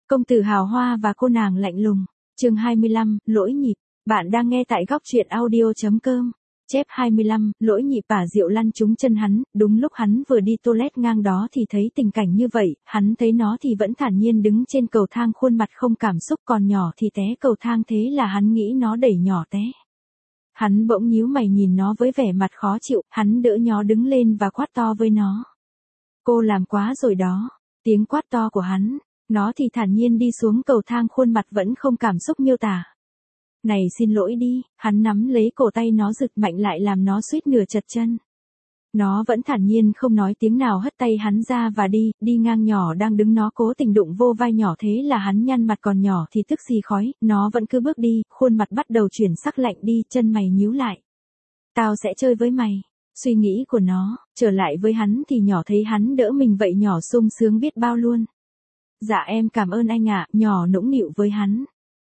Công tử hào hoa và cô nàng lạnh lùng. Chương 25, lỗi nhịp. Bạn đang nghe tại góc truyện audio.com. Chép 25, lỗi nhịp bả rượu lăn trúng chân hắn, đúng lúc hắn vừa đi toilet ngang đó thì thấy tình cảnh như vậy, hắn thấy nó thì vẫn thản nhiên đứng trên cầu thang khuôn mặt không cảm xúc, còn nhỏ thì té cầu thang, thế là hắn nghĩ nó đẩy nhỏ té. Hắn bỗng nhíu mày nhìn nó với vẻ mặt khó chịu, hắn đỡ nhỏ đứng lên và quát to với nó. Cô làm quá rồi đó. Tiếng quát to của hắn, nó thì thản nhiên đi xuống cầu thang khuôn mặt vẫn không cảm xúc miêu tả. Này xin lỗi đi, hắn nắm lấy cổ tay nó giật mạnh lại làm nó suýt nửa trật chân. Nó vẫn thản nhiên không nói tiếng nào hất tay hắn ra và đi ngang nhỏ đang đứng nó cố tình đụng vô vai nhỏ, thế là hắn nhăn mặt, còn nhỏ thì tức xì khói, nó vẫn cứ bước đi, khuôn mặt bắt đầu chuyển sắc lạnh đi, chân mày nhíu lại. Tao sẽ chơi với mày. Suy nghĩ của nó, trở lại với hắn thì nhỏ thấy hắn đỡ mình vậy nhỏ sung sướng biết bao luôn. Dạ em cảm ơn anh ạ, nhỏ nũng nịu với hắn.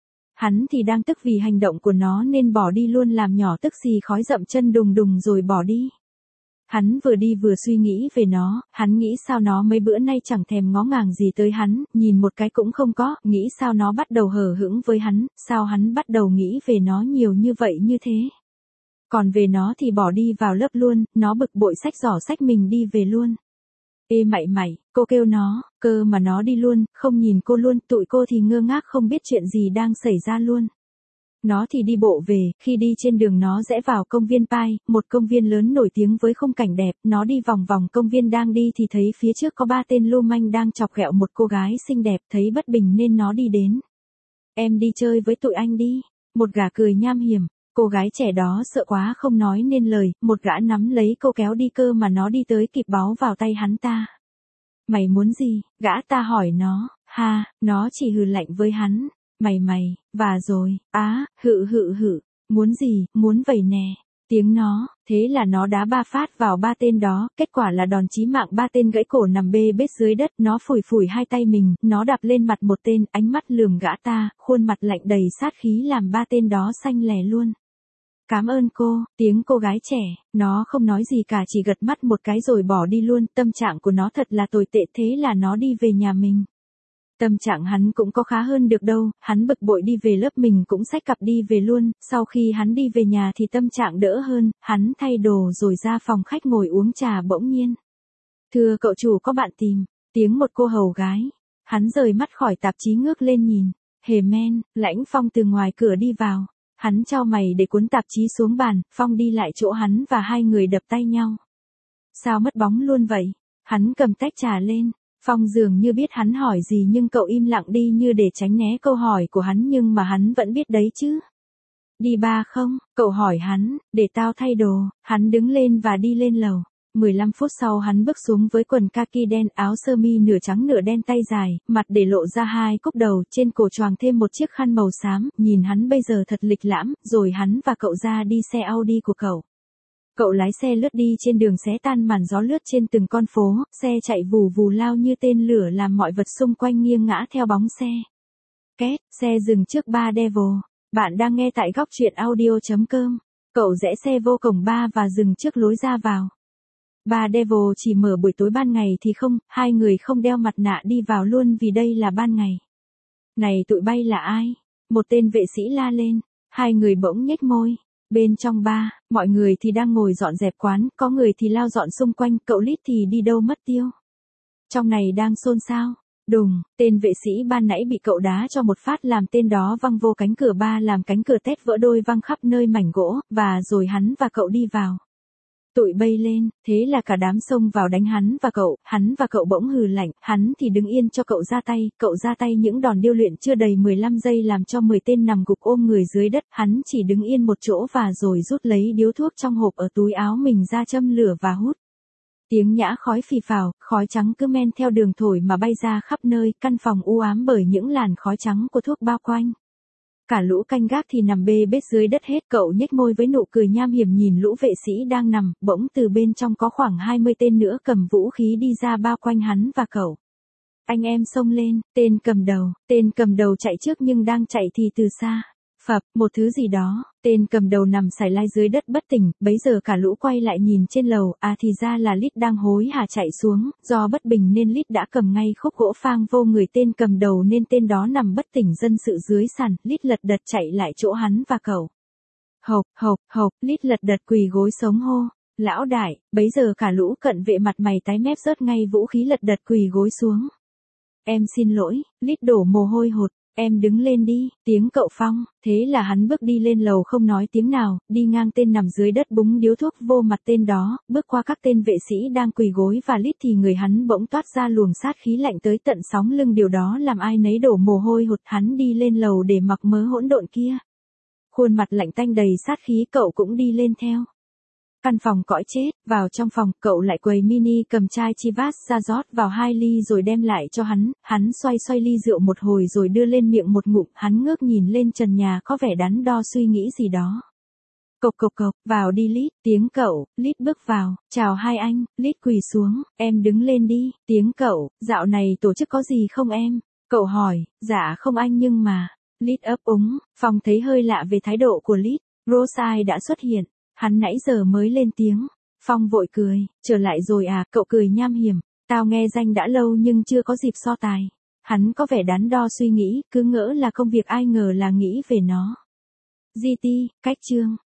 Hắn thì đang tức vì hành động của nó nên bỏ đi luôn, làm nhỏ tức xì khói dậm chân đùng đùng rồi bỏ đi. Hắn vừa đi vừa suy nghĩ về nó, hắn nghĩ sao nó mấy bữa nay chẳng thèm ngó ngàng gì tới hắn, nhìn một cái cũng không có, nghĩ sao nó bắt đầu hờ hững với hắn, sao hắn bắt đầu nghĩ về nó nhiều như vậy như thế. Còn về nó thì bỏ đi vào lớp luôn, nó bực bội xách giỏ xách mình đi về luôn. Ê mày, cô kêu nó, cơ mà nó đi luôn, không nhìn cô luôn, tụi cô thì ngơ ngác không biết chuyện gì đang xảy ra luôn. Nó thì đi bộ về, khi đi trên đường nó rẽ vào công viên Pai, một công viên lớn nổi tiếng với khung cảnh đẹp, nó đi vòng vòng công viên đang đi thì thấy phía trước có 3 tên lưu manh đang chọc ghẹo một cô gái xinh đẹp, thấy bất bình nên nó đi đến. Em đi chơi với tụi anh đi. Một gã cười nham hiểm. Cô gái trẻ đó sợ quá không nói nên lời, một gã nắm lấy cô kéo đi, cơ mà nó đi tới kịp báu vào tay hắn ta. Mày muốn gì? Gã ta hỏi nó. Ha, nó chỉ hừ lạnh với hắn. Mày, và rồi, hự, muốn gì, muốn vẩy nè. Tiếng nó, thế là nó đá 3 phát vào 3 tên đó, kết quả là đòn chí mạng, 3 tên gãy cổ nằm bê bết dưới đất, nó phủi 2 tay mình, nó đạp lên mặt một tên, ánh mắt lườm gã ta, khuôn mặt lạnh đầy sát khí làm 3 tên đó xanh lè luôn. Cảm ơn cô, tiếng cô gái trẻ, nó không nói gì cả, chỉ gật mắt một cái rồi bỏ đi luôn, tâm trạng của nó thật là tồi tệ, thế là nó đi về nhà mình. Tâm trạng hắn cũng có khá hơn được đâu, hắn bực bội đi về lớp, mình cũng xách cặp đi về luôn, sau khi hắn đi về nhà thì tâm trạng đỡ hơn, hắn thay đồ rồi ra phòng khách ngồi uống trà, bỗng nhiên. Thưa cậu chủ, có bạn tìm, tiếng một cô hầu gái. Hắn rời mắt khỏi tạp chí ngước lên nhìn, hề men, Lãnh Phong từ ngoài cửa đi vào. Hắn chau mày để cuốn tạp chí xuống bàn, Phong đi lại chỗ hắn và hai người đập tay nhau. Sao mất bóng luôn vậy? Hắn cầm tách trà lên. Phong dường như biết hắn hỏi gì nhưng cậu im lặng đi như để tránh né câu hỏi của hắn, nhưng mà hắn vẫn biết đấy chứ. Đi ba không? Cậu hỏi hắn, để tao thay đồ. Hắn đứng lên và đi lên lầu. 15 phút sau hắn bước xuống với quần kaki đen, áo sơ mi nửa trắng nửa đen tay dài, mặt để lộ ra 2 cúc đầu, trên cổ choàng thêm một chiếc khăn màu xám, nhìn hắn bây giờ thật lịch lãm, rồi hắn và cậu ra đi xe Audi của cậu. Cậu lái xe lướt đi trên đường xé tan màn gió, lướt trên từng con phố, xe chạy vù vù lao như tên lửa làm mọi vật xung quanh nghiêng ngã theo bóng xe. Két, xe dừng trước Bar Devil. Bạn đang nghe tại góc truyện audio.com. Cậu rẽ xe vô cổng bar và dừng trước lối ra vào. Bar Devil chỉ mở buổi tối, ban ngày thì không, hai người không đeo mặt nạ đi vào luôn vì đây là ban ngày. Này tụi bay là ai? Một tên vệ sĩ la lên, hai người bỗng nhếch môi. Bên trong bar, mọi người thì đang ngồi dọn dẹp quán, có người thì lao dọn xung quanh, cậu Lít thì đi đâu mất tiêu. Trong này đang xôn xao. Đùng, tên vệ sĩ ban nãy bị cậu đá cho một phát làm tên đó văng vô cánh cửa bar, làm cánh cửa tét vỡ đôi văng khắp nơi mảnh gỗ, và rồi hắn và cậu đi vào. Tụi bay lên, thế là cả đám xông vào đánh hắn và cậu bỗng hừ lạnh, hắn thì đứng yên cho cậu ra tay những đòn điêu luyện chưa đầy 15 giây làm cho 10 tên nằm gục ôm người dưới đất, hắn chỉ đứng yên một chỗ và rồi rút lấy điếu thuốc trong hộp ở túi áo mình ra châm lửa và hút. Tiếng nhã khói phì phào, khói trắng cứ men theo đường thổi mà bay ra khắp nơi, căn phòng u ám bởi những làn khói trắng của thuốc bao quanh. Cả lũ canh gác thì nằm bê bết dưới đất hết, cậu nhếch môi với nụ cười nham hiểm nhìn lũ vệ sĩ đang nằm, bỗng từ bên trong có khoảng 20 tên nữa cầm vũ khí đi ra bao quanh hắn và cậu. Anh em xông lên, tên cầm đầu chạy trước nhưng đang chạy thì từ xa. Phập, một thứ gì đó, tên cầm đầu nằm sải lai dưới đất bất tỉnh, bấy giờ cả lũ quay lại nhìn trên lầu, à thì ra là Lít đang hối hả chạy xuống, do bất bình nên Lít đã cầm ngay khúc gỗ phang vô người tên cầm đầu nên tên đó nằm bất tỉnh dân sự dưới sàn, Lít lật đật chạy lại chỗ hắn và cậu. Hộc, Lít lật đật quỳ gối sống hô. Lão đại, bấy giờ cả lũ cận vệ mặt mày tái mét rớt ngay vũ khí lật đật quỳ gối xuống. Em xin lỗi, Lít đổ mồ hôi hột. Em đứng lên đi, tiếng cậu Phong, thế là hắn bước đi lên lầu không nói tiếng nào, đi ngang tên nằm dưới đất búng điếu thuốc vô mặt tên đó, bước qua các tên vệ sĩ đang quỳ gối và Lít thì người hắn bỗng toát ra luồng sát khí lạnh tới tận sóng lưng, điều đó làm ai nấy đổ mồ hôi hột. Hắn đi lên lầu để mặc mớ hỗn độn kia. Khuôn mặt lạnh tanh đầy sát khí, cậu cũng đi lên theo. Căn phòng cõi chết, vào trong phòng, cậu lại quầy mini cầm chai Chivas ra rót vào 2 ly rồi đem lại cho hắn xoay ly rượu một hồi rồi đưa lên miệng một ngụm, hắn ngước nhìn lên trần nhà có vẻ đắn đo suy nghĩ gì đó. Cộc, vào đi Lít, tiếng cậu, Lít bước vào, chào hai anh, Lít quỳ xuống, em đứng lên đi, tiếng cậu, dạo này tổ chức có gì không em? Cậu hỏi, dạ không anh nhưng mà, Lít ấp úng, Phong thấy hơi lạ về thái độ của Lít, Rosai đã xuất hiện. Hắn nãy giờ mới lên tiếng. Phong vội cười, trở lại rồi à, cậu cười nham hiểm. Tao nghe danh đã lâu nhưng chưa có dịp so tài. Hắn có vẻ đắn đo suy nghĩ, cứ ngỡ là công việc ai ngờ là nghĩ về nó. GT, cách chương.